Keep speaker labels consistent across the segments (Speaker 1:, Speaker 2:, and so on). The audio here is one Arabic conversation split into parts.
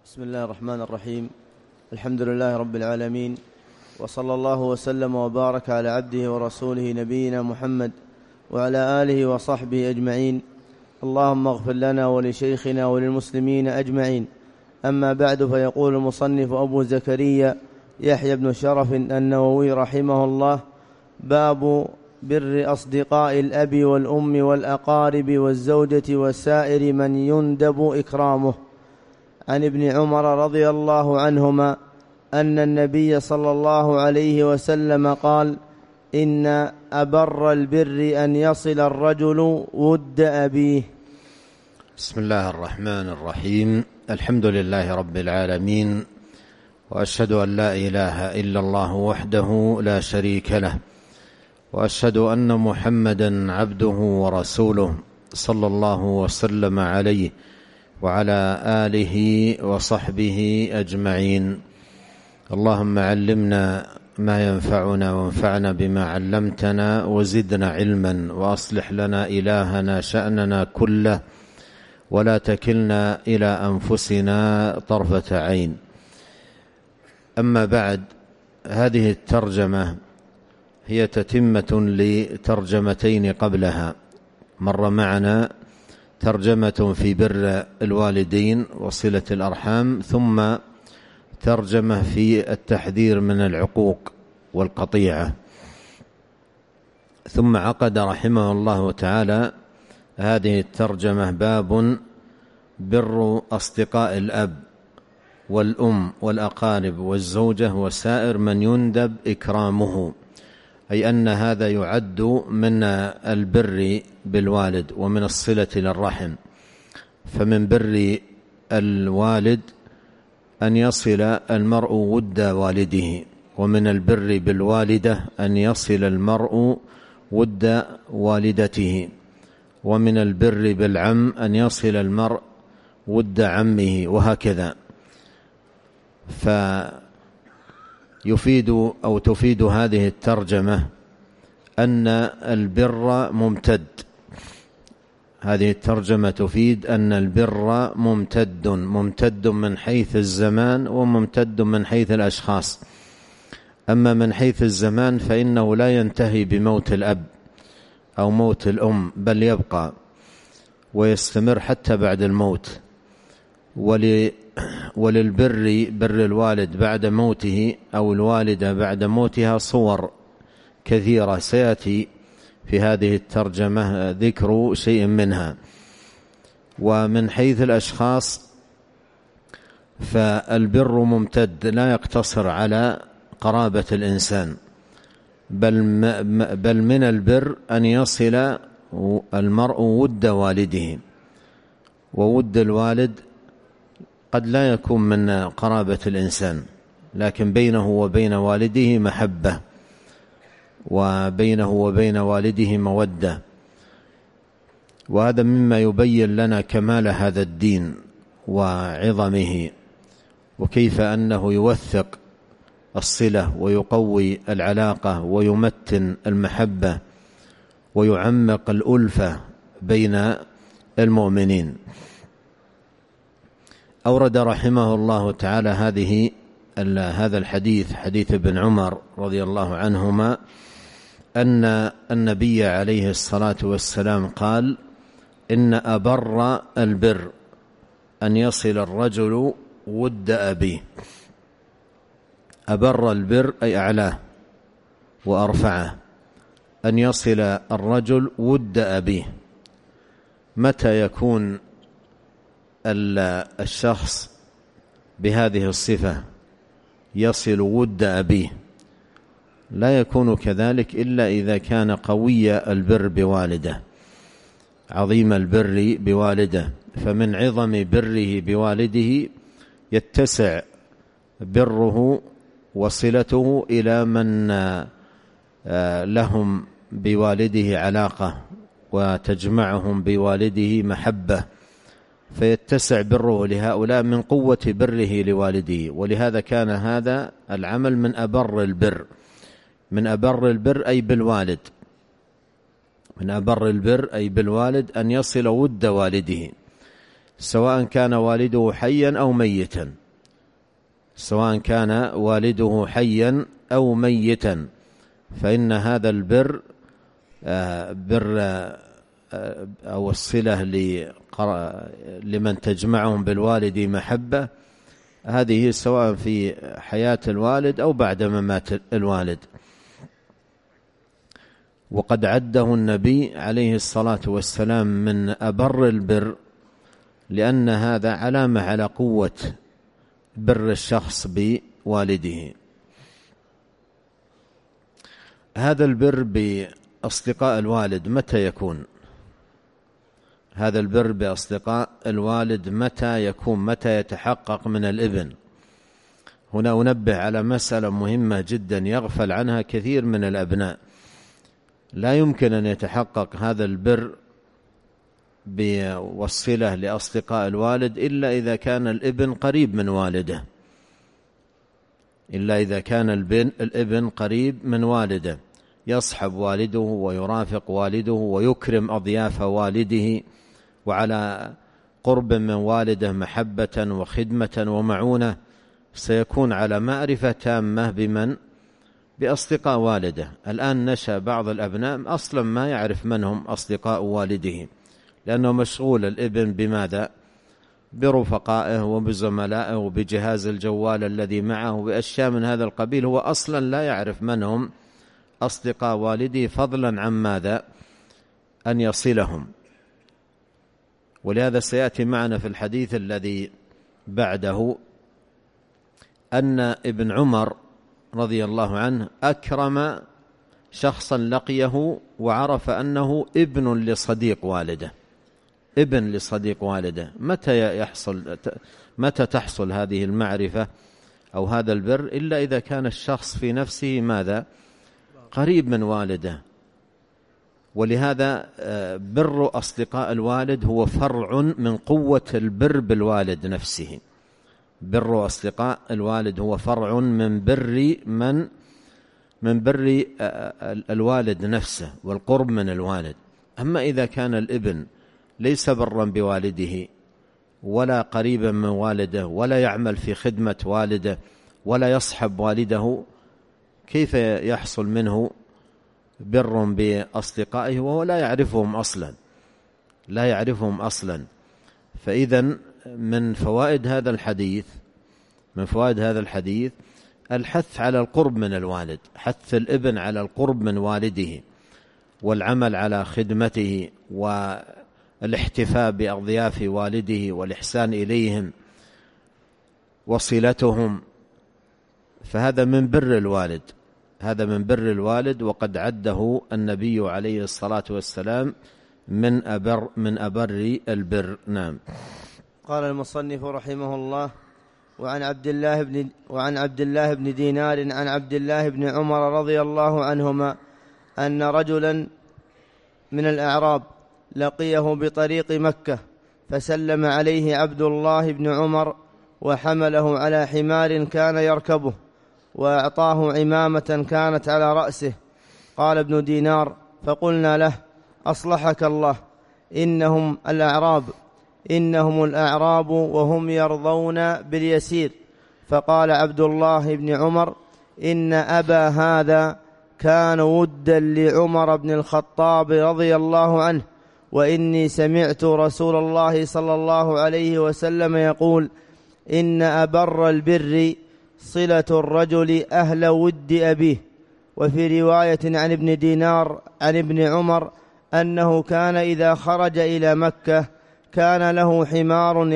Speaker 1: بسم الله الرحمن الرحيم. الحمد لله رب العالمين، وصلى الله وسلم وبارك على عبده ورسوله نبينا محمد وعلى آله وصحبه أجمعين. اللهم اغفر لنا ولشيخنا وللمسلمين أجمعين. أما بعد، فيقول المصنف أبو زكريا يحيى بن شرف النووي رحمه الله: باب بر أصدقاء الأب والأم والأقارب والزوجة وسائر من يندب إكرامه. عن ابن عمر رضي الله عنهما أن النبي صلى الله عليه وسلم قال: إن أبر البر أن يصل الرجل ود أبيه.
Speaker 2: بسم الله الرحمن الرحيم. الحمد لله رب العالمين، وأشهد أن لا إله إلا الله وحده لا شريك له، وأشهد أن محمدا عبده ورسوله صلى الله وسلم عليه وعلى آله وصحبه أجمعين. اللهم علمنا ما ينفعنا وانفعنا بما علمتنا وزدنا علما، وأصلح لنا إلهنا شأننا كله، ولا تكلنا إلى أنفسنا طرفة عين. أما بعد، هذه الترجمة هي تتمة لترجمتين قبلها. مر معنا ترجمة في بر الوالدين وصلة الأرحام، ثم ترجمة في التحذير من العقوق والقطيعة، ثم عقد رحمه الله تعالى هذه الترجمة: باب بر أصدقاء الأب والأم والأقارب والزوجة وسائر من يندب إكرامه، أي أن هذا يعد من البر بالوالد ومن الصلة للرحم. فمن بر الوالد أن يصل المرء ود والده، ومن البر بالوالدة أن يصل المرء ود والدته، ومن البر بالعم أن يصل المرء ود عمه، وهكذا. فيفيد أو تفيد هذه الترجمة أن البر ممتد. هذه الترجمة تفيد أن البر ممتد من حيث الزمان وممتد من حيث الأشخاص. أما من حيث الزمان فإنه لا ينتهي بموت الأب أو موت الأم، بل يبقى ويستمر حتى بعد الموت. وللبر بر الوالد بعد موته أو الوالدة بعد موتها صور كثيرة، سيأتي في هذه الترجمة ذكر شيء منها. ومن حيث الأشخاص فالبر ممتد، لا يقتصر على قرابة الإنسان، بل من البر أن يصل المرء ود والده. وود الوالد قد لا يكون من قرابة الإنسان، لكن بينه وبين والده محبة، وبينه وبين والده مودة. وهذا مما يبين لنا كمال هذا الدين وعظمه، وكيف أنه يوثق الصلة ويقوي العلاقة ويمتن المحبة ويعمق الألفة بين المؤمنين. أورد رحمه الله تعالى هذا الحديث، حديث ابن عمر رضي الله عنهما، أن النبي عليه الصلاة والسلام قال: إن أبر البر أن يصل الرجل ود أبيه. أبر البر أي أعلاه وأرفعه، أن يصل الرجل ود أبيه. متى يكون الشخص بهذه الصفة يصل ود أبيه؟ لا يكون كذلك إلا إذا كان قوي البر بوالده، عظيم البر بوالده. فمن عظم بره بوالده يتسع بره وصلته إلى من لهم بوالده علاقة وتجمعهم بوالده محبة، فيتسع بره لهؤلاء من قوة بره لوالده. ولهذا كان هذا العمل من أبر البر. من أبر البر أي بالوالد، من أبر البر أي بالوالد أن يصل ود والده، سواء كان والده حيا أو ميتا، سواء كان والده حيا أو ميتا، فإن هذا البر بر أو الصلة لمن تجمعهم بالوالد محبة، هذه سواء في حياة الوالد أو بعد ممات الوالد. وقد عده النبي عليه الصلاة والسلام من أبر البر، لأن هذا علامة على قوة بر الشخص بوالده. هذا البر بأصدقاء الوالد متى يكون؟ هذا البر بأصدقاء الوالد متى يكون؟ متى يتحقق من الابن؟ هنا أنبه على مسألة مهمة جدا يغفل عنها كثير من الأبناء. لا يمكن أن يتحقق هذا البر والصلة لأصدقاء الوالد إلا إذا كان الابن قريب من والده، إلا إذا كان الابن قريب من والده، يصحب والده ويرافق والده ويكرم أضياف والده، وعلى قرب من والده محبة وخدمة ومعونة، سيكون على معرفة تامة بأصدقاء والده. الآن نشأ بعض الأبناء أصلا ما يعرف من هم أصدقاء والده، لأنه مشغول الابن بماذا؟ برفقائه وبزملائه وبجهاز الجوال الذي معه وبأشياء من هذا القبيل، هو أصلا لا يعرف من هم أصدقاء والده، فضلا عن ماذا؟ أن يصلهم. ولهذا سيأتي معنا في الحديث الذي بعده أن ابن عمر رضي الله عنه أكرم شخصا لقيه وعرف أنه ابن لصديق والده، ابن لصديق والده. متى تحصل هذه المعرفة أو هذا البر؟ إلا إذا كان الشخص في نفسه ماذا؟ قريب من والده. ولهذا بر أصدقاء الوالد هو فرع من قوة البر بالوالد نفسه. بر أصدقاء الوالد هو فرع من بر الوالد نفسه والقرب من الوالد. أما إذا كان الابن ليس برا بوالده ولا قريبا من والده ولا يعمل في خدمة والده ولا يصحب والده، كيف يحصل منه بر بأصدقائه وهو لا يعرفهم أصلا؟ فإذا من فوائد هذا الحديث الحث على القرب من الوالد، حث الابن على القرب من والده والعمل على خدمته والاحتفاء بأضياف والده والإحسان إليهم وصلتهم. فهذا من بر الوالد، وقد عده النبي عليه الصلاة والسلام من أبر البر. نعم.
Speaker 1: قال المصنف رحمه الله: وعن عبد الله بن دينار عن عبد الله بن عمر رضي الله عنهما أن رجلا من الأعراب لقيه بطريق مكة، فسلم عليه عبد الله بن عمر وحمله على حمار كان يركبه، وأعطاه عمامة كانت على رأسه. قال ابن دينار: فقلنا له: أصلحك الله، إنهم الأعراب وهم يرضون باليسير. فقال عبد الله بن عمر: إن أبا هذا كان ودا لعمر بن الخطاب رضي الله عنه، وإني سمعت رسول الله صلى الله عليه وسلم يقول: إن أبر البر صلة الرجل أهل ود أبيه. وفي رواية عن ابن دينار عن ابن عمر أنه كان إذا خرج إلى مكة كان له حمار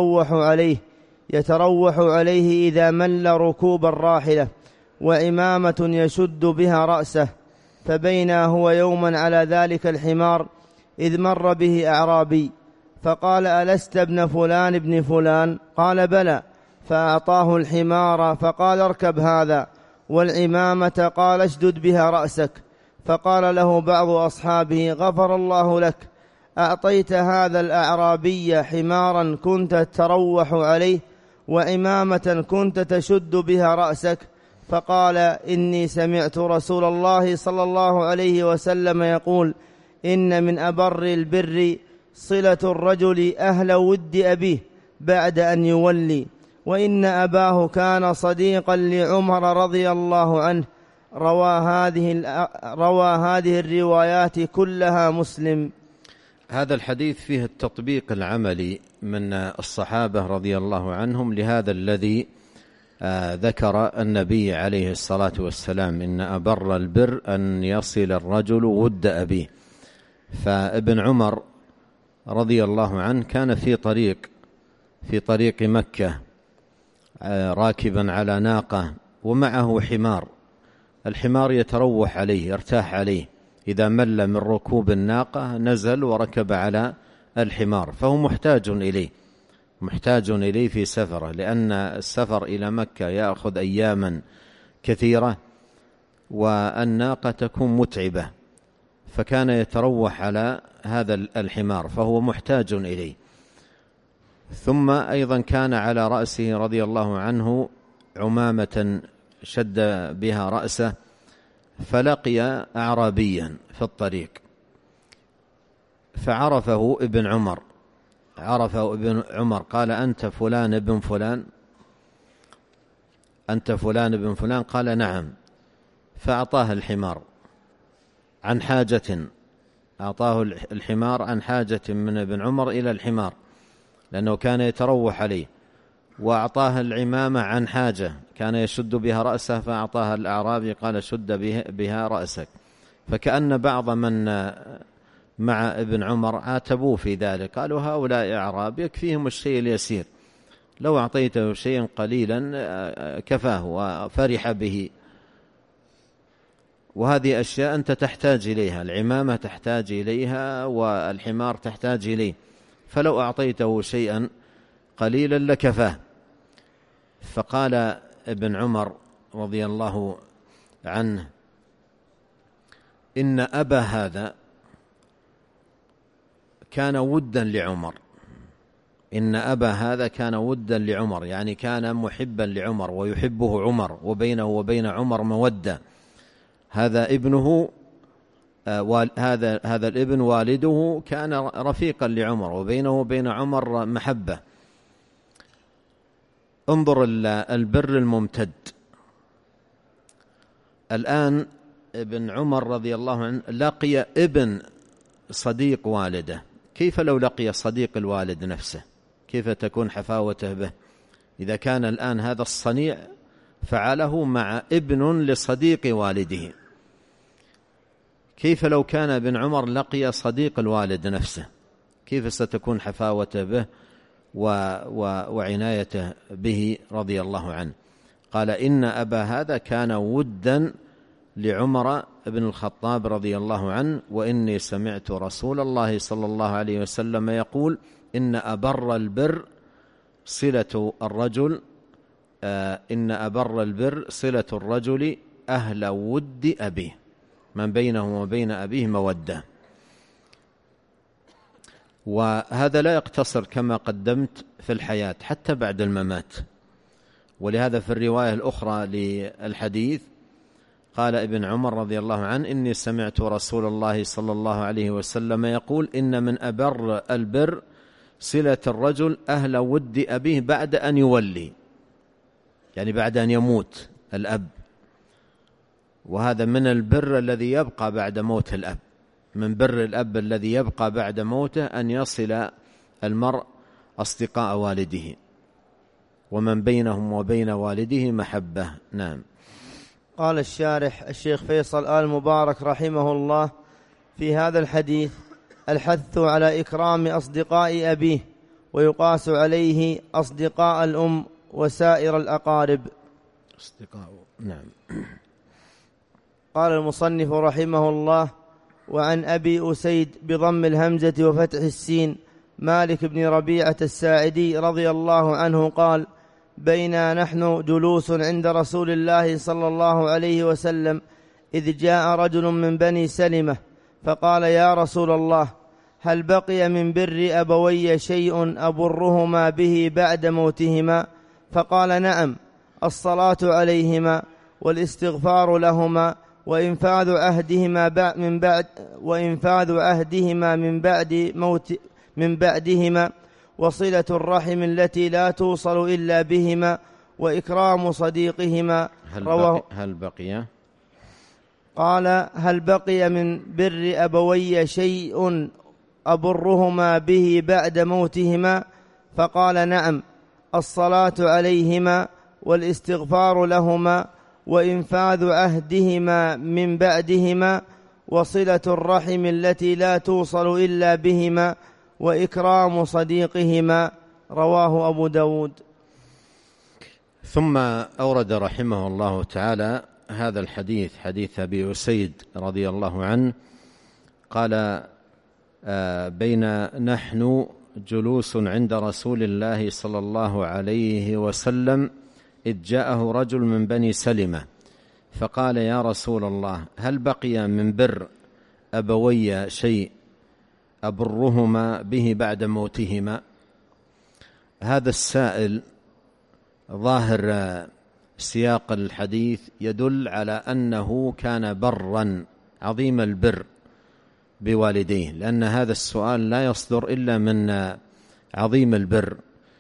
Speaker 1: يتروح عليه إذا مل ركوب الراحلة، وعمامة يشد بها رأسه. فبينا هو يوما على ذلك الحمار إذ مر به أعرابي فقال: ألست ابن فلان ابن فلان؟ قال: بلى. فأعطاه الحمار فقال: اركب هذا، والعمامة قال: اشدد بها رأسك. فقال له بعض أصحابه: غفر الله لك، أعطيت هذا الأعرابي حمارا كنت تروح عليه وعمامة كنت تشد بها رأسك. فقال: إني سمعت رسول الله صلى الله عليه وسلم يقول: إن من أبر البر صلة الرجل أهل ود أبيه بعد أن يولي، وإن أباه كان صديقا لعمر رضي الله عنه. روى هذه الروايات كلها مسلم.
Speaker 2: هذا الحديث فيه التطبيق العملي من الصحابة رضي الله عنهم لهذا الذي ذكر النبي عليه الصلاة والسلام: إن أبر البر أن يصل الرجل ود أبيه. فابن عمر رضي الله عنه كان في طريق مكة راكبا على ناقة ومعه حمار. الحمار يتروح عليه، يرتاح عليه، إذا مل من ركوب الناقة نزل وركب على الحمار، فهو محتاج إليه في سفره، لأن السفر إلى مكة يأخذ أياما كثيرة والناقة تكون متعبة، فكان يتروح على هذا الحمار فهو محتاج إليه. ثم أيضا كان على رأسه رضي الله عنه عمامة شد بها رأسه، فلقي أعرابيا في الطريق فعرفه ابن عمر، قال: أنت فلان ابن فلان؟ أنت فلان ابن فلان؟ قال: نعم. فأعطاه الحمار عن حاجة، أعطاه الحمار عن حاجة من ابن عمر إلى الحمار، لأنه كان يتروح عليه. وأعطاه العمامة عن حاجة كان يشد بها رأسه، فأعطاها الأعرابي قال: شد بها رأسك. فكأن بعض من مع ابن عمر عاتبوه في ذلك، قالوا: هؤلاء أعراب يكفيهم الشيء اليسير، لو أعطيته شيئا قليلا كفاه وفرح به. وهذه أشياء أنت تحتاج إليها، العمامة تحتاج إليها والحمار تحتاج إليه، فلو أعطيته شيئا قليلا لكفاه. فقال ابن عمر رضي الله عنه: إن أبا هذا كان ودا لعمر. إن أبا هذا كان ودا لعمر، يعني كان محبا لعمر ويحبه عمر، وبينه وبين عمر مودة. هذا ابنه، هذا الابن والده كان رفيقا لعمر، وبينه وبين عمر محبة. انظر البر الممتد. الآن ابن عمر رضي الله عنه لقي ابن صديق والده، كيف لو لقي صديق الوالد نفسه؟ كيف تكون حفاوته به إذا كان الآن هذا الصنيع فعله مع ابن لصديق والده؟ كيف لو كان ابن عمر لقي صديق الوالد نفسه؟ كيف ستكون حفاوته به وعنايته به رضي الله عنه؟ قال: إن أبا هذا كان ودا لعمر بن الخطاب رضي الله عنه، وإني سمعت رسول الله صلى الله عليه وسلم يقول: إن أبر البر صلة الرجل صلة الرجل أهل ود أبيه، من بينه وبين أبيه مودة. وهذا لا يقتصر كما قدمت في الحياة، حتى بعد الممات. ولهذا في الرواية الأخرى للحديث قال ابن عمر رضي الله عنه: إني سمعت رسول الله صلى الله عليه وسلم يقول: إن من أبر البر صلة الرجل أهل ود أبيه بعد أن يولي، يعني بعد أن يموت الأب. وهذا من البر الذي يبقى بعد موت الأب، من بر الأب الذي يبقى بعد موته أن يصل المرء أصدقاء والده، ومن بينهم وبين والده محبة. نعم.
Speaker 1: قال الشارح الشيخ فيصل آل مبارك رحمه الله: في هذا الحديث الحث على إكرام أصدقاء أبيه، ويقاس عليه أصدقاء الأم وسائر الأقارب.
Speaker 2: أصدقاء. نعم.
Speaker 1: قال المصنف رحمه الله: وعن أبي أسيد بضم الهمزة وفتح السين مالك بن ربيعة الساعدي رضي الله عنه قال: بينا نحن جلوس عند رسول الله صلى الله عليه وسلم إذ جاء رجل من بني سلمة فقال: يا رسول الله، هل بقي من بر أبوي شيء أبرهما به بعد موتهما؟ فقال: نعم، الصلاة عليهما والاستغفار لهما وإنفاذ عهدهما من بعد من بعدهما، وصلة الرحم التي لا توصل إلا بهما، وإكرام صديقهما.
Speaker 2: هل بقي؟
Speaker 1: قال: هل بقي من بر أبوي شيء أبرهما به بعد موتهما؟ فقال: نعم، الصلاة عليهما، والاستغفار لهما، وإنفاذ عهدهما من بعدهما، وصلة الرحم التي لا توصل إلا بهما، وإكرام صديقهما. رواه أبو داود.
Speaker 2: ثم أورد رحمه الله تعالى هذا الحديث، حديث أبي أسيد رضي الله عنه قال: بين نحن جلوس عند رسول الله صلى الله عليه وسلم إذ جاءه رجل من بني سلمة فقال: يا رسول الله، هل بقي من بر أبوي شيء أبرهما به بعد موتهما؟ هذا السائل ظاهر سياق الحديث يدل على أنه كان برا عظيم البر بوالديه، لأن هذا السؤال لا يصدر إلا من عظيم البر.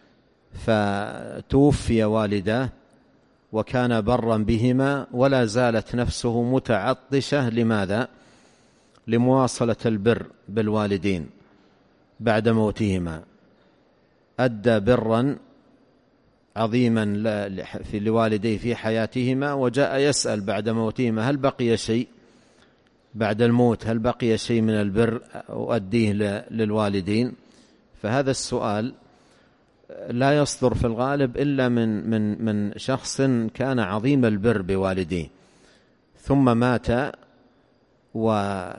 Speaker 2: فتوفي والداه وكان برا بهما، ولا زالت نفسه متعطشة. لماذا؟ لمواصلة البر بالوالدين بعد موتهما. أدى برا عظيما لوالديه في حياتهما، وجاء يسأل بعد موتهما: هل بقي شيء بعد الموت؟ هل بقي شيء من البر أؤديه للوالدين؟ فهذا السؤال لا يصدر في الغالب إلا من شخص كان عظيم البر بوالديه ثم مات وأخذ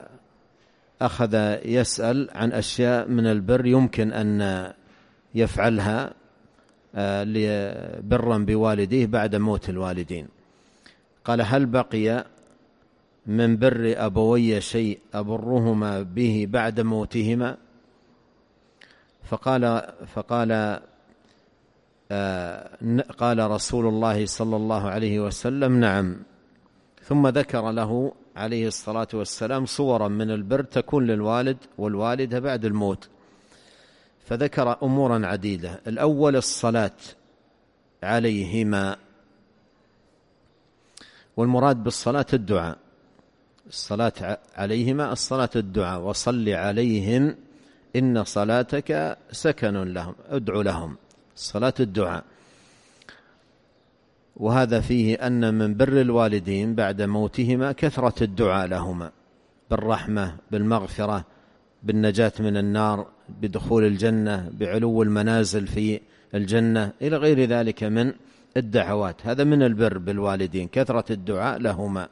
Speaker 2: يسأل عن أشياء من البر يمكن أن يفعلها برا بوالديه بعد موت الوالدين. قال: هل بقي من بر أبوي شيء أبرهما به بعد موتهما؟ قال رسول الله صلى الله عليه وسلم: نعم. ثم ذكر له عليه الصلاة والسلام صورا من البر تكون للوالد والوالدة بعد الموت، فذكر أمورا عديدة. الأول الصلاة عليهما، والمراد بالصلاة الدعاء. الصلاة عليهما الصلاة الدعاء: وصل عليهم إن صلاتك سكن لهم، ادعو لهم. صلاة الدعاء. وهذا فيه أن من بر الوالدين بعد موتهما كثرة الدعاء لهما بالرحمة، بالمغفرة، بالنجاة من النار، بدخول الجنة، بعلو المنازل في الجنة، إلى غير ذلك من الدعوات. هذا من البر بالوالدين، كثرة الدعاء لهما.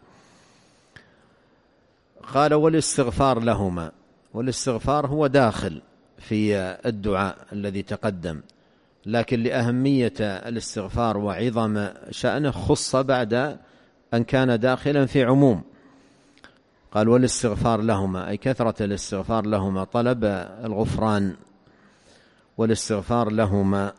Speaker 2: قال: والاستغفار لهما. والاستغفار هو داخل في الدعاء الذي تقدم، لكن لأهمية الاستغفار وعظم شأنه خص بعد أن كان داخلا في عموم. قال: والاستغفار لهما، أي كثرة الاستغفار لهما، طلب الغفران والاستغفار لهما.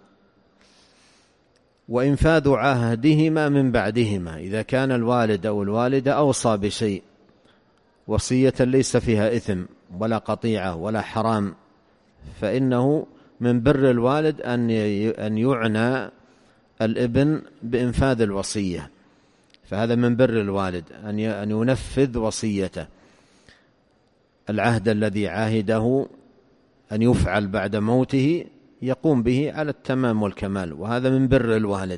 Speaker 2: وإنفاذ عهدهما من بعدهما، إذا كان الوالد أو الوالدة أوصى بشيء وصية ليس فيها إثم ولا قطيعة ولا حرام، فإنه من بر الوالد أن يعنى الابن بإنفاذ الوصية. فهذا من بر الوالد أن ينفذ وصيته، العهد الذي عاهده أن يفعل بعد موته يقوم به على التمام والكمال، وهذا من بر الوالد.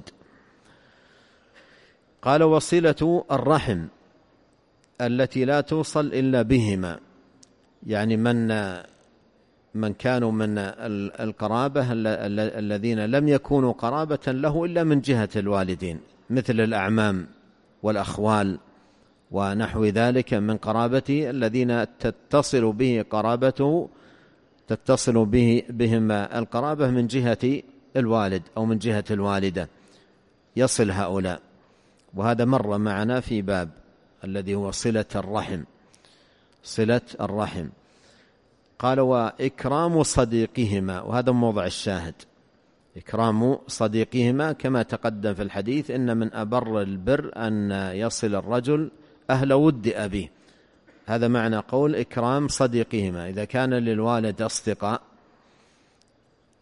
Speaker 2: قال: وصلة الرحم التي لا توصل إلا بهما، يعني من كانوا من القرابة الذين لم يكونوا قرابة له إلا من جهة الوالدين، مثل الأعمام والأخوال ونحو ذلك من قرابته الذين تتصل به قرابته، تتصل بهم القرابة من جهة الوالد أو من جهة الوالدة، يصل هؤلاء. وهذا مر معنا في باب الذي هو صلة الرحم، صلة الرحم. قال: وإكرام صديقهما، وهذا موضع الشاهد، إكرام صديقهما كما تقدم في الحديث: إن من أبر البر أن يصل الرجل أهل ود أبيه. هذا معنى قول إكرام صديقهما. إذا كان للوالد أصدقاء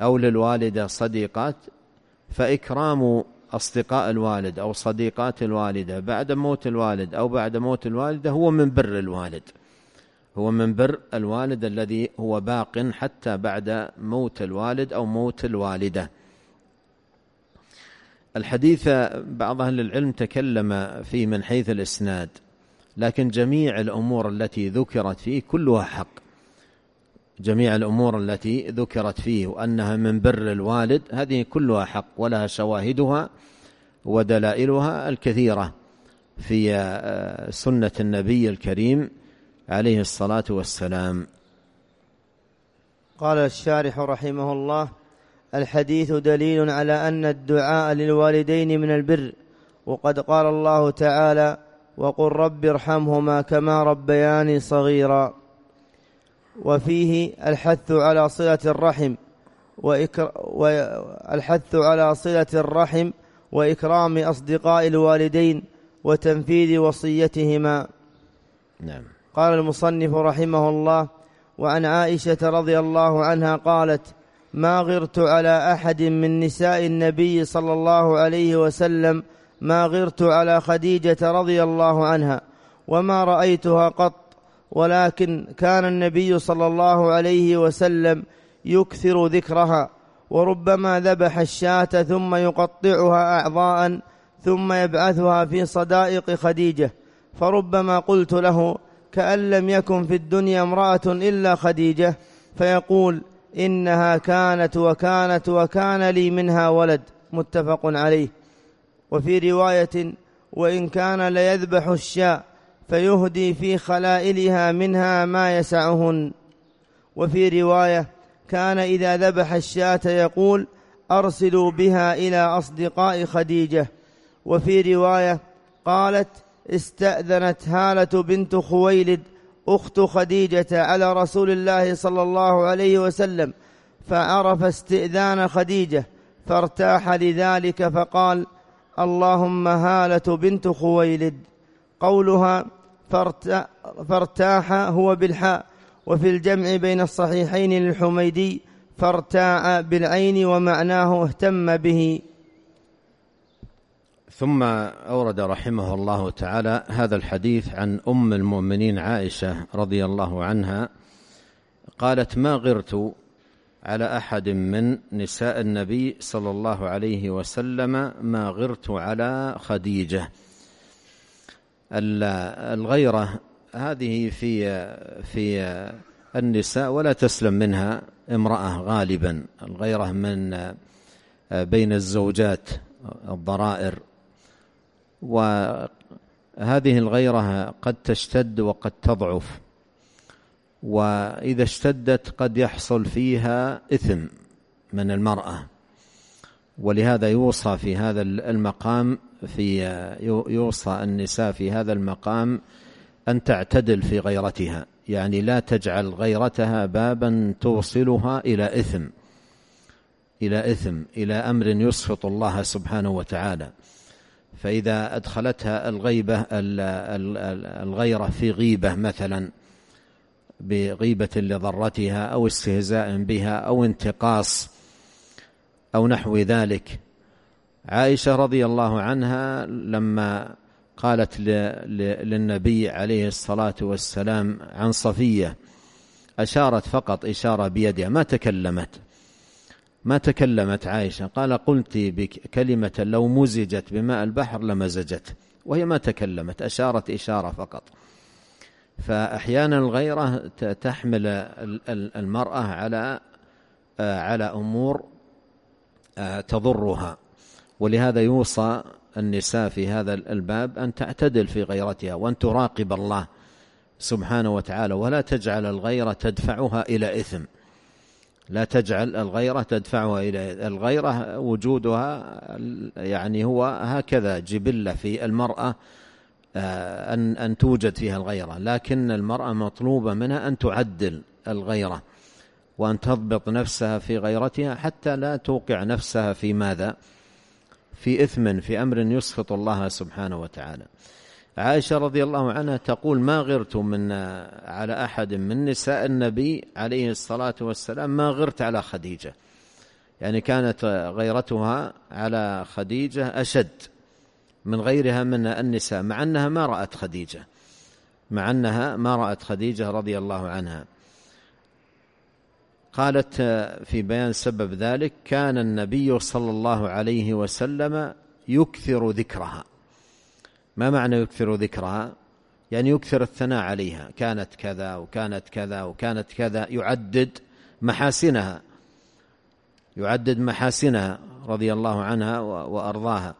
Speaker 2: أو للوالدة صديقات، فإكرام أصدقاء الوالد أو صديقات الوالدة بعد موت الوالد أو بعد موت الوالدة هو من بر الوالد، هو من بر الوالد الذي هو باق حتى بعد موت الوالد أو موت الوالدة. الحديث بعض أهل العلم تكلم فيه من حيث الإسناد، لكن جميع الأمور التي ذكرت فيه كلها حق، جميع الأمور التي ذكرت فيه وأنها من بر الوالد هذه كلها حق، ولها شواهدها ودلائلها الكثيرة في سنة النبي الكريم عليه الصلاة والسلام.
Speaker 1: قال الشارح رحمه الله: الحديث دليل على أن الدعاء للوالدين من البر، وقد قال الله تعالى: وقل رب ارحمهما كما ربياني صغيرا. وفيه الحث على صلة الرحم وإكرام أصدقاء الوالدين وتنفيذ وصيتهما.
Speaker 2: نعم.
Speaker 1: قال المصنف رحمه الله: وعن عائشة رضي الله عنها قالت: ما غرت على أحد من نساء النبي صلى الله عليه وسلم ما غرت على خديجة رضي الله عنها، وما رأيتها قط، ولكن كان النبي صلى الله عليه وسلم يكثر ذكرها، وربما ذبح الشاة ثم يقطعها أعضاء ثم يبعثها في صدائق خديجة، فربما قلت له: كأن لم يكن في الدنيا امرأة إلا خديجة، فيقول: إنها كانت وكانت وكان لي منها ولد. متفق عليه. وفي رواية: وإن كان ليذبح الشاة فيهدي في خلائلها منها ما يسعهن. وفي رواية: كان إذا ذبح الشاة يقول: أرسلوا بها إلى أصدقاء خديجة. وفي رواية قالت: استأذنت هالة بنت خويلد أخت خديجة على رسول الله صلى الله عليه وسلم، فعرف استئذان خديجة فارتاح لذلك، فقال: اللهم هالة بنت خويلد. قولها فارتاح هو بالحاء، وفي الجمع بين الصحيحين للحميدي فارتاع بالعين، ومعناه اهتم به.
Speaker 2: ثم أورد رحمه الله تعالى هذا الحديث عن أم المؤمنين عائشة رضي الله عنها قالت: ما غرت على أحد من نساء النبي صلى الله عليه وسلم ما غرت على خديجة. الغيرة هذه في النساء ولا تسلم منها امرأة غالبا، الغيرة من بين الزوجات الضرائر، وهذه الغيرة قد تشتد وقد تضعف، وإذا اشتدت قد يحصل فيها إثم من المرأة، ولهذا يوصى في هذا المقام يوصى النساء في هذا المقام أن تعتدل في غيرتها، يعني لا تجعل غيرتها بابا توصلها إلى إثم إلى أمر يسخط الله سبحانه وتعالى. فإذا أدخلتها الغيرة في غيبة مثلا، بغيبة لضرتها أو استهزاء بها أو انتقاص أو نحو ذلك. عائشة رضي الله عنها لما قالت للنبي عليه الصلاة والسلام عن صفية أشارت فقط إشارة بيدها، ما تكلمت عائشة. قال: قلت بكلمة لو مزجت بماء البحر لمزجت، وهي ما تكلمت، أشارت إشارة فقط. فأحيانا الغيرة تحمل المرأة على أمور تضرها، ولهذا يوصى النساء في هذا الباب أن تعتدل في غيرتها وأن تراقب الله سبحانه وتعالى، ولا تجعل الغيرة تدفعها إلى إثم، لا تجعل الغيرة تدفعها إلى الغيرة. وجودها يعني هو هكذا جبلة في المرأة أن توجد فيها الغيرة، لكن المرأة مطلوبة منها أن تعدل الغيرة وأن تضبط نفسها في غيرتها حتى لا توقع نفسها في ماذا؟ في إثم، في أمر يسخط الله سبحانه وتعالى. عائشة رضي الله عنها تقول: ما غرت على أحد من نساء النبي عليه الصلاة والسلام ما غرت على خديجة، يعني كانت غيرتها على خديجة أشد من غيرها من النساء، مع أنها ما رأت خديجة رضي الله عنها. قالت في بيان سبب ذلك: كان النبي صلى الله عليه وسلم يكثر ذكرها. ما معنى يكثر ذكرها؟ يعني يكثر الثناء عليها، كانت كذا وكانت كذا وكانت كذا، يعدد محاسنها رضي الله عنها وأرضاها.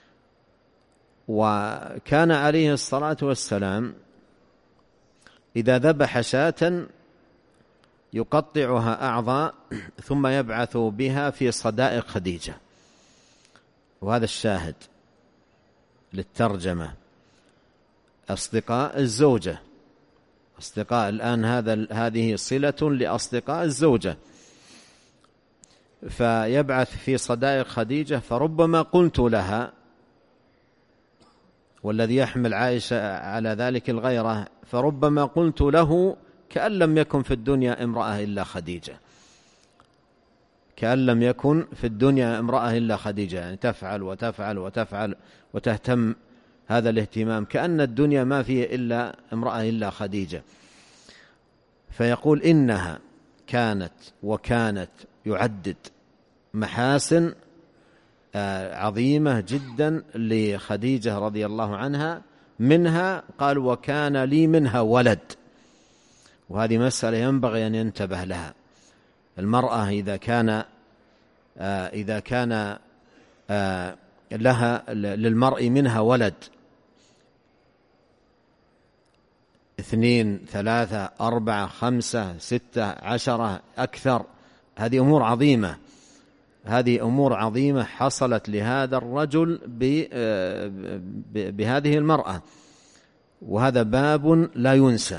Speaker 2: وكان عليه الصلاة والسلام إذا ذبح شاة يقطعها أعضاء ثم يبعث بها في صدائق خديجة. وهذا الشاهد للترجمة: أصدقاء الزوجة، أصدقاء الآن هذه صلة لأصدقاء الزوجة. فيبعث في صدائق خديجة، فربما قلت لها، والذي يحمل عائشة على ذلك الغيرة، فربما قلت له كأن لم يكن في الدنيا امرأة إلا خديجة، كأن لم يكن في الدنيا امرأة إلا خديجة، يعني تفعل وتفعل وتفعل وتهتم هذا الاهتمام، كأن الدنيا ما فيه إلا امرأة إلا خديجة. فيقول: إنها كانت يعدد محاسن عظيمة جدا لخديجة رضي الله عنها، منها قال: وكان لي منها ولد. وهذه مسألة ينبغي أن ينتبه لها. المرأة إذا كان لها للمرء منها ولد 2 3 4 5 6 10 أكثر، هذه أمور عظيمة حصلت لهذا الرجل بهذه المرأة. وهذا باب لا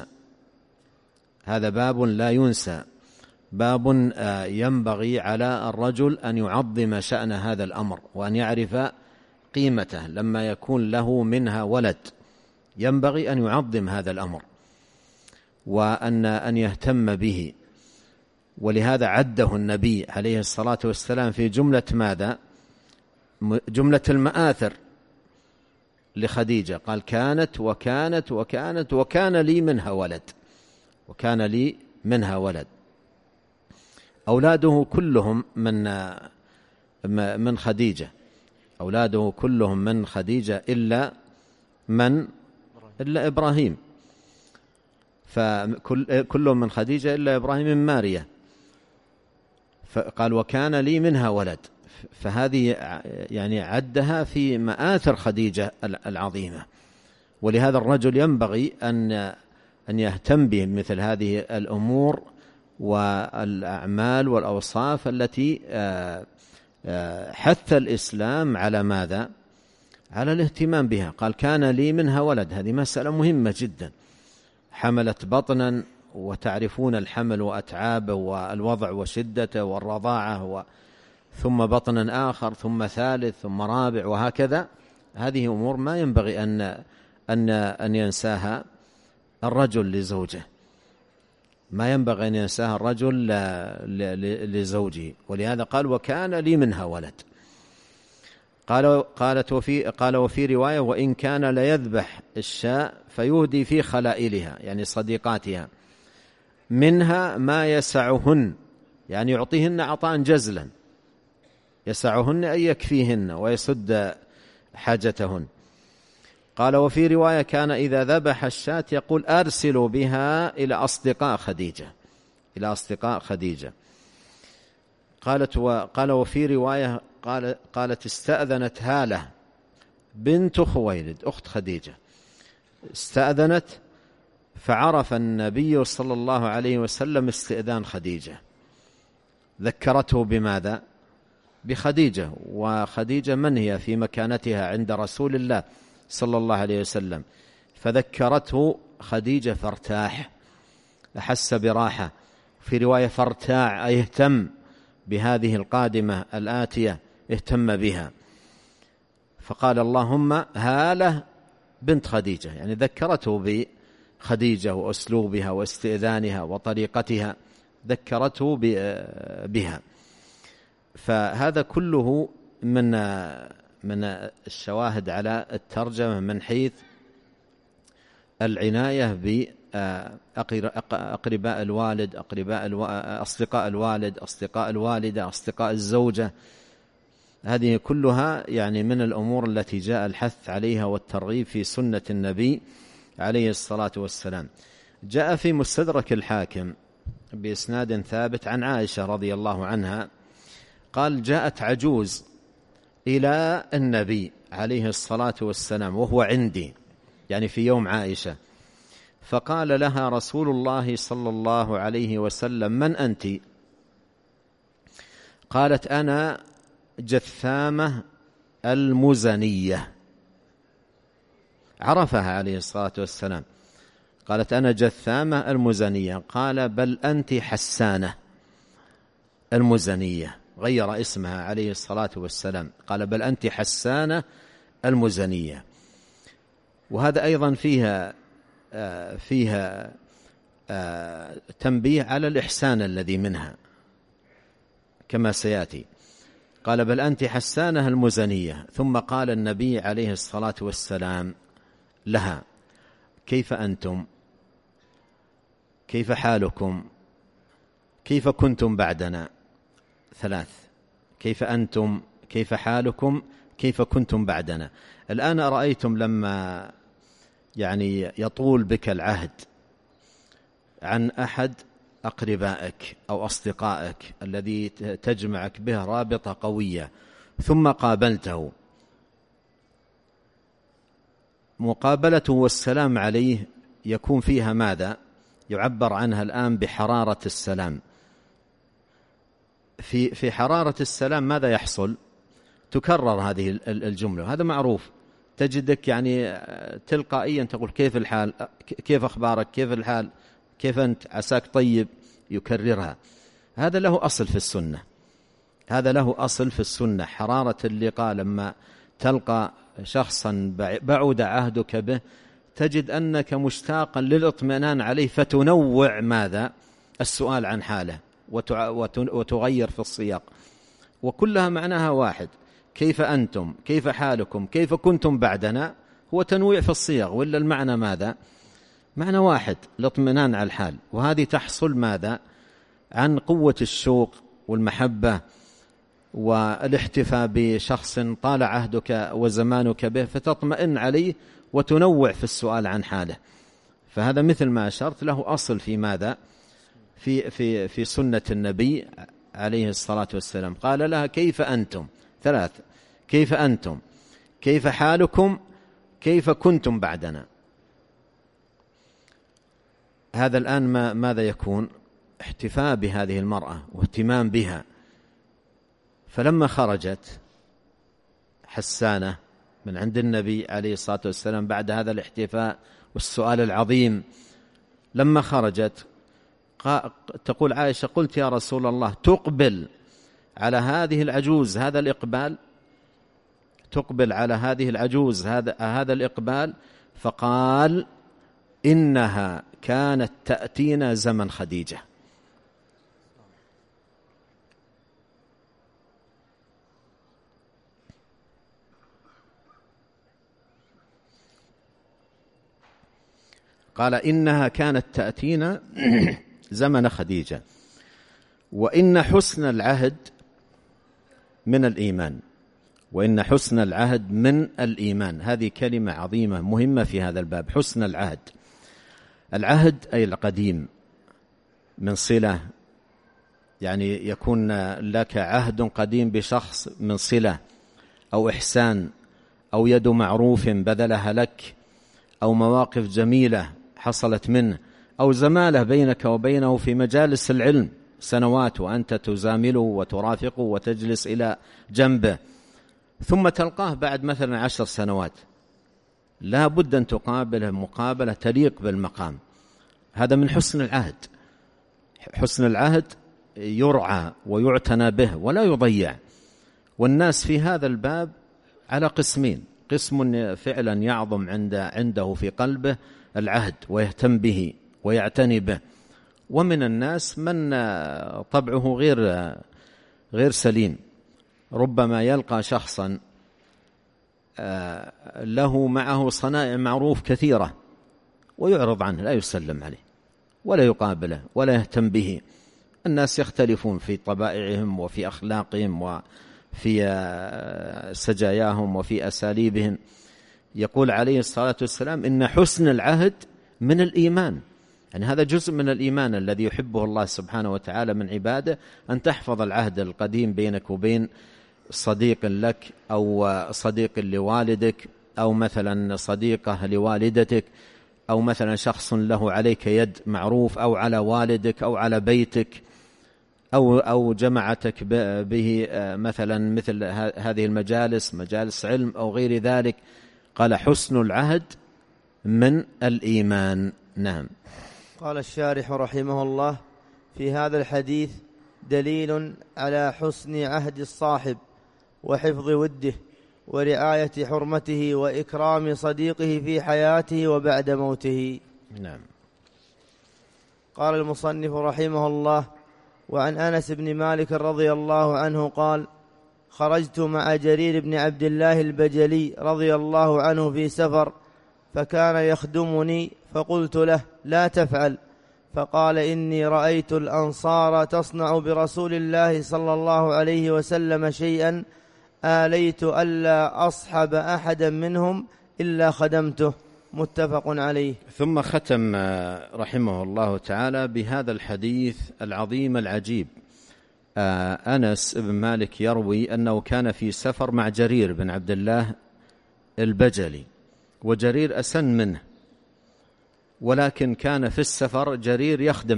Speaker 2: ينسى، باب ينبغي على الرجل أن يعظم شأن هذا الأمر، وأن يعرف قيمته. لما يكون له منها ولد ينبغي أن يعظم هذا الأمر، وأن يهتم به. ولهذا عده النبي عليه الصلاة والسلام في جملة ماذا؟ جملة المآثر لخديجة. قال: كانت وكانت وكانت وكان لي منها ولد. أولاده كلهم من خديجة، أولاده كلهم من خديجة إلا إبراهيم، فكلهم من خديجة إلا إبراهيم من ماريا. فقال: وكان لي منها ولد. فهذه يعني عدها في مآثر خديجة العظيمة. ولهذا الرجل ينبغي أن يهتم بمثل هذه الأمور والأعمال والأوصاف التي حث الإسلام على ماذا؟ على الاهتمام بها. قال: كان لي منها ولد. هذه مسألة مهمة جدا. حملت بطنا، وتعرفون الحمل وأتعابه والوضع وشدته والرضاعة، ثم بطنا آخر، ثم ثالث، ثم رابع، وهكذا. هذه أمور ما ينبغي أن ينساها الرجل لزوجه، ما ينبغي أن ينساها الرجل لزوجه. ولهذا قال: وكان لي منها ولد. قال وفي رواية: وإن كان ليذبح الشاء فيهدي في خلائلها، يعني صديقاتها، منها ما يسعهن، يعني يعطيهن عطاء جزلا يسعهن أي يكفيهن ويسد حاجتهن. قال وفي رواية: كان إذا ذبح الشاة يقول: أرسلوا بها إلى أصدقاء خديجة. قال وفي رواية قالت: استأذنت هالة بنت خويلد أخت خديجة، استأذنت، فعرف النبي صلى الله عليه وسلم استئذان خديجة، ذكرته بماذا؟ بخديجة. وخديجة من هي في مكانتها عند رسول الله صلى الله عليه وسلم؟ فذكرته خديجة فارتاح، أحس براحة. في رواية: فارتاع، أي اهتم بهذه القادمة الآتية، اهتم بها. فقال: اللهم هالة بنت خديجة، يعني ذكرته بخديجة وأسلوبها واستئذانها وطريقتها، ذكرته بها. فهذا كله من الشواهد على الترجمة من حيث العناية بأقرباء الوالد، أصدقاء الوالد، أصدقاء الوالدة، أصدقاء الزوجة. هذه كلها يعني من الأمور التي جاء الحث عليها والترغيب في سنة النبي عليه الصلاة والسلام. جاء في مستدرك الحاكم بإسناد ثابت عن عائشة رضي الله عنها قال: جاءت عجوز إلى النبي عليه الصلاة والسلام وهو عندي، يعني في يوم عائشة، فقال لها رسول الله صلى الله عليه وسلم: من أنت؟ قالت: أنا جثامة المزنية. عرفها عليه الصلاة والسلام. قالت: أنا جثامة المزنية. قال: بل أنت حسانة المزنية. غير اسمها عليه الصلاة والسلام، قال: بل أنت حسانة المزنية. وهذا أيضا فيها تنبيه على الإحسان الذي منها كما سيأتي. قال: بل أنت حسانة المزنية. ثم قال النبي عليه الصلاة والسلام لها: كيف أنتم؟ كيف حالكم؟ كيف كنتم بعدنا؟ 3: كيف أنتم؟ كيف حالكم؟ كيف كنتم بعدنا؟ الآن أرأيتم لما يعني يطول بك العهد عن أحد أقربائك أو أصدقائك الذي تجمعك به رابطة قوية، ثم قابلته، مقابلته والسلام عليه يكون فيها ماذا؟ يعبر عنها الآن بحرارة السلام. في حرارة السلام ماذا يحصل؟ تكرر هذه الجملة، هذا معروف. تجدك يعني تلقائيا تقول: كيف الحال؟ كيف أخبارك؟ كيف الحال؟ كيف أنت؟ عساك طيب. يكررها. هذا له أصل في السنة، هذا له أصل في السنة. حرارة اللقاء لما تلقى شخصا بعد عهدك به تجد أنك مشتاقا للاطمئنان عليه، فتنوع ماذا؟ السؤال عن حاله وتغير في السياق، وكلها معناها واحد: كيف أنتم؟ كيف حالكم؟ كيف كنتم بعدنا؟ هو تنويع في الصيغ، وإلا المعنى ماذا؟ معنى واحد: الاطمئنان على الحال. وهذه تحصل ماذا؟ عن قوة الشوق والمحبة والاحتفاء بشخص طال عهدك وزمانك به، فتطمئن عليه وتنوع في السؤال عن حاله. فهذا مثل ما أشرت له أصل في ماذا؟ في سنة النبي عليه الصلاة والسلام. قال لها: كيف أنتم؟ 3: كيف أنتم؟ كيف حالكم؟ كيف كنتم بعدنا؟ هذا الآن ماذا يكون؟ احتفاء بهذه المرأة واهتمام بها. فلما خرجت حسانة من عند النبي عليه الصلاة والسلام بعد هذا الاحتفاء والسؤال العظيم، لما خرجت تقول عائشة: قلت يا رسول الله: تقبل على هذه العجوز هذا الإقبال؟ تقبل على هذه العجوز هذا الإقبال؟ فقال: إنها كانت تأتينا زمن خديجة. قال: إنها كانت تأتينا زمن خديجة، وإن حسن العهد من الإيمان، وإن حسن العهد من الإيمان. هذه كلمة عظيمة مهمة في هذا الباب. حسن العهد، العهد أي القديم، من صلة، يعني يكون لك عهد قديم بشخص من صلة أو إحسان أو يد معروف بذلها لك، أو مواقف جميلة حصلت منه، أو زمالة بينك وبينه في مجالس العلم سنوات وأنت تزامله وترافقه وتجلس إلى جنبه، ثم تلقاه بعد مثلا 10 سنوات، لا بد أن تقابله مقابلة تليق بالمقام. هذا من حسن العهد. حسن العهد يرعى ويعتنى به ولا يضيع. والناس في هذا الباب على قسمين: قسم فعلا يعظم عنده في قلبه العهد ويهتم به ويعتني به، ومن الناس من طبعه غير سليم. ربما يلقى شخصا له معه صنائع معروف كثيرة ويعرض عنه، لا يسلم عليه ولا يقابله ولا يهتم به. الناس يختلفون في طبائعهم وفي أخلاقهم وفي سجاياهم وفي أساليبهم. يقول عليه الصلاة والسلام إن حسن العهد من الإيمان، يعني هذا جزء من الإيمان الذي يحبه الله سبحانه وتعالى من عباده، أن تحفظ العهد القديم بينك وبين صديق لك أو صديق لوالدك أو مثلا صديقة لوالدتك أو مثلا شخص له عليك يد معروف أو على والدك أو على بيتك أو جمعتك به مثلا مثل هذه المجالس، مجالس علم أو غير ذلك. قال حسن العهد من الإيمان. نعم.
Speaker 1: قال الشارح رحمه الله: في هذا الحديث دليل على حسن عهد الصاحب وحفظ وده ورعاية حرمته وإكرام صديقه في حياته وبعد موته.
Speaker 2: نعم.
Speaker 1: قال المصنف رحمه الله: وعن أنس بن مالك رضي الله عنه قال: خرجت مع جرير بن عبد الله البجلي رضي الله عنه في سفر، فكان يخدمني، فقلت له: لا تفعل. فقال: إني رأيت الأنصار تصنع برسول الله صلى الله عليه وسلم شيئا آليت ألا أصحب أحدا منهم إلا خدمته. متفق عليه.
Speaker 2: ثم ختم رحمه الله تعالى بهذا الحديث العظيم العجيب. أنس بن مالك يروي أنه كان في سفر مع جرير بن عبد الله البجلي، وجرير أسن منه، ولكن كان في السفر جرير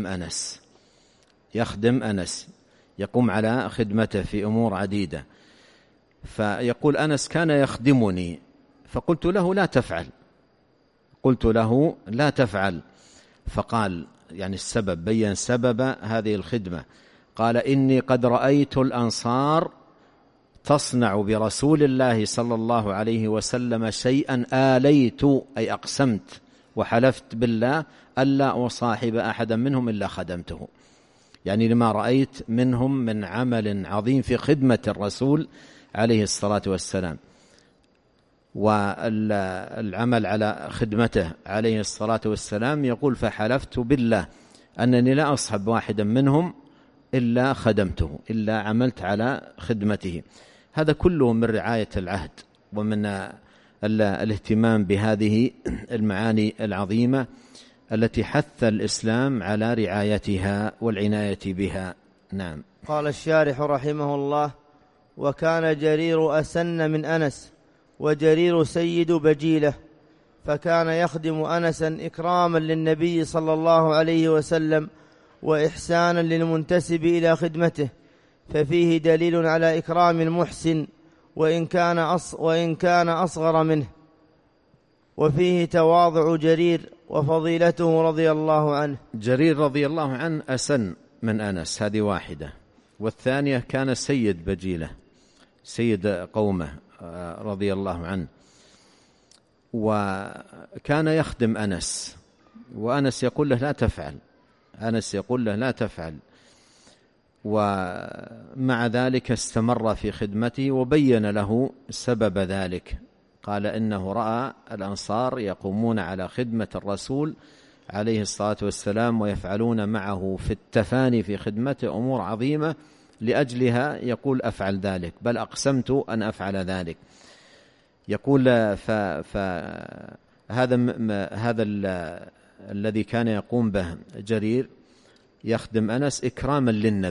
Speaker 2: يخدم أنس، يقوم على خدمته في أمور عديدة. فيقول أنس: كان يخدمني فقلت له: لا تفعل. فقال، يعني السبب، بين سبب هذه الخدمة. قال: إني قد رأيت الأنصار تصنع برسول الله صلى الله عليه وسلم شيئا آليت، أي أقسمت وحلفت بالله ألا أصاحب أحدا منهم إلا خدمته، يعني لما رأيت منهم من عمل عظيم في خدمة الرسول عليه الصلاة والسلام والعمل على خدمته عليه الصلاة والسلام. يقول: فحلفت بالله أنني لا أصحب واحدا منهم إلا خدمته، إلا عملت على خدمته. هذا كله من رعاية العهد ومن الاهتمام بهذه المعاني العظيمة التي حث الإسلام على رعايتها والعناية بها. نعم.
Speaker 1: قال الشارح رحمه الله: وكان جرير أسن من أنس، وجرير سيد بجيلة، فكان يخدم أنسا إكراما للنبي صلى الله عليه وسلم وإحسانا للمنتسب إلى خدمته، ففيه دليل على إكرام المحسن وإن كان أصغر منه، وفيه تواضع جرير وفضيلته رضي الله عنه.
Speaker 2: جرير رضي الله عنه أسن من أنس، هذه واحدة. والثانية كان سيد بجيلة، سيد قومه رضي الله عنه، وكان يخدم أنس، وأنس يقول له لا تفعل، ومع ذلك استمر في خدمته وبين له سبب ذلك. قال: إنه رأى الأنصار يقومون على خدمة الرسول عليه الصلاة والسلام ويفعلون معه في التفاني في خدمته أمور عظيمة، لأجلها يقول أفعل ذلك، بل أقسمت أن أفعل ذلك. يقول: هذا الذي كان يقوم به جرير يخدم أنس إكراما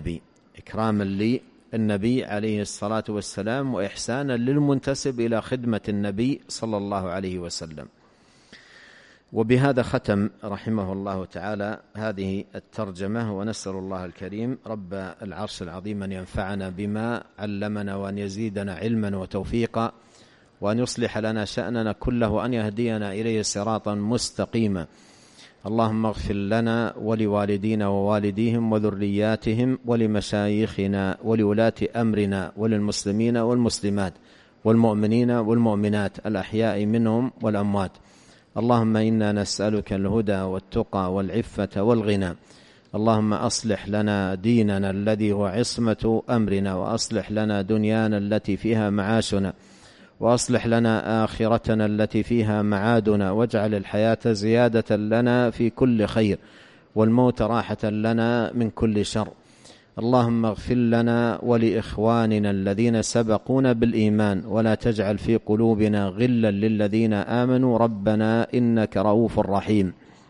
Speaker 2: للنبي عليه الصلاة والسلام وإحسانا للمنتسب إلى خدمة النبي صلى الله عليه وسلم. وبهذا ختم رحمه الله تعالى هذه الترجمة، ونسأل الله الكريم رب العرش العظيم أن ينفعنا بما علمنا وأن يزيدنا علما وتوفيقا، وأن يصلح لنا شأننا كله، وأن يهدينا إليه صراطا مستقيما. اللهم اغفر لنا ولوالدينا ووالديهم وذرياتهم ولمشايخنا ولولاة أمرنا وللمسلمين والمسلمات والمؤمنين والمؤمنات الأحياء منهم والأموات. اللهم إنا نسألك الهدى والتقى والعفة والغنى، اللهم أصلح لنا ديننا الذي هو عصمة أمرنا، وأصلح لنا دنيانا التي فيها معاشنا، وأصلح لنا آخرتنا التي فيها معادنا، واجعل الحياة زيادة لنا في كل خير، والموت راحة لنا من كل شر. اللهم اغفر لنا ولإخواننا الذين سبقونا بالإيمان، ولا تجعل في قلوبنا غلا للذين آمنوا، ربنا إنك رؤوف رحيم.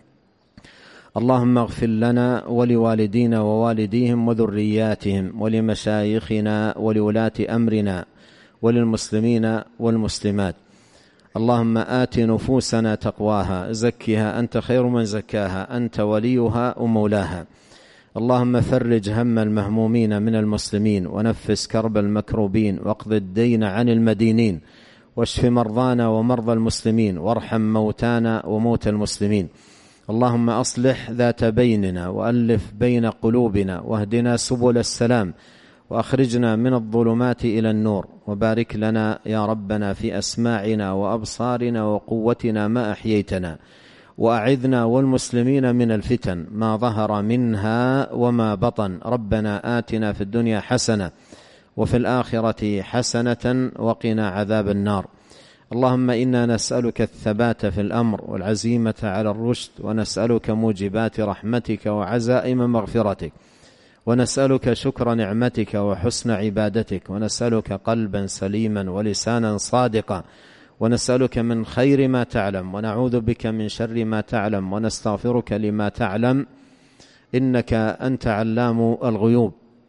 Speaker 2: اللهم اغفر لنا ولوالدينا ووالديهم وذرياتهم، ولمشايخنا ولولاة أمرنا، وللمسلمين والمسلمات. اللهم آت نفوسنا تقواها، زكها أنت خير من زكاها، أنت وليها ومولاها. اللهم فرج هم المهمومين من المسلمين، ونفس كرب المكروبين، واقض الدين عن المدينين، واشف مرضانا ومرضى المسلمين، وارحم موتانا وموتى المسلمين. اللهم أصلح ذات بيننا، وألف بين قلوبنا، واهدنا سبل السلام، وأخرجنا من الظلمات إلى النور، وبارك لنا يا ربنا في أسماعنا وأبصارنا وقوتنا ما أحييتنا، وأعذنا والمسلمين من الفتن ما ظهر منها وما بطن. ربنا آتنا في الدنيا حسنة وفي الآخرة حسنة وقنا عذاب النار. اللهم إنا نسألك الثبات في الأمر والعزيمة على الرشد، ونسألك موجبات رحمتك وعزائم مغفرتك، ونسألك شكر نعمتك وحسن عبادتك، ونسألك قلبا سليما ولسانا صادقا، ونسألك من خير ما تعلم، ونعوذ بك من شر ما تعلم، ونستغفرك لما تعلم، إنك أنت علام الغيوب.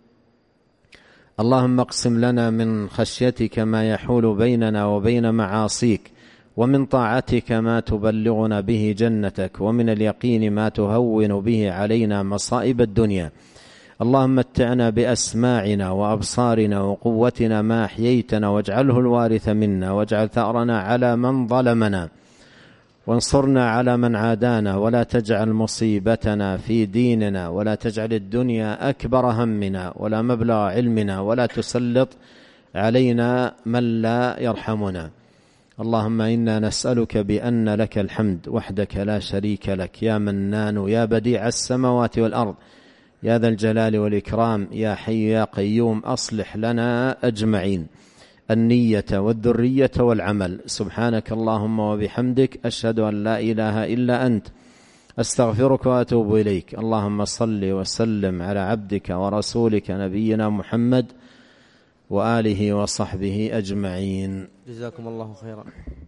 Speaker 2: اللهم اقسم لنا من خشيتك ما يحول بيننا وبين معاصيك، ومن طاعتك ما تبلغنا به جنتك، ومن اليقين ما تهون به علينا مصائب الدنيا. اللهم متعنا بأسماعنا وأبصارنا وقوتنا ما أحييتنا، واجعله الوارث منا، واجعل ثأرنا على من ظلمنا، وانصرنا على من عادانا، ولا تجعل مصيبتنا في ديننا، ولا تجعل الدنيا أكبر همنا ولا مبلغ علمنا، ولا تسلط علينا من لا يرحمنا. اللهم إنا نسألك بأن لك الحمد وحدك لا شريك لك، يا منان يا بديع السماوات والأرض، يا ذا الجلال والإكرام، يا حي يا قيوم. أصلح لنا أجمعين النية والذرية والعمل. سبحانك اللهم وبحمدك، أشهد أن لا إله إلا أنت، أستغفرك وأتوب إليك. اللهم صل وسلم على عبدك ورسولك نبينا محمد وآله وصحبه أجمعين.
Speaker 1: جزاكم الله خيرا.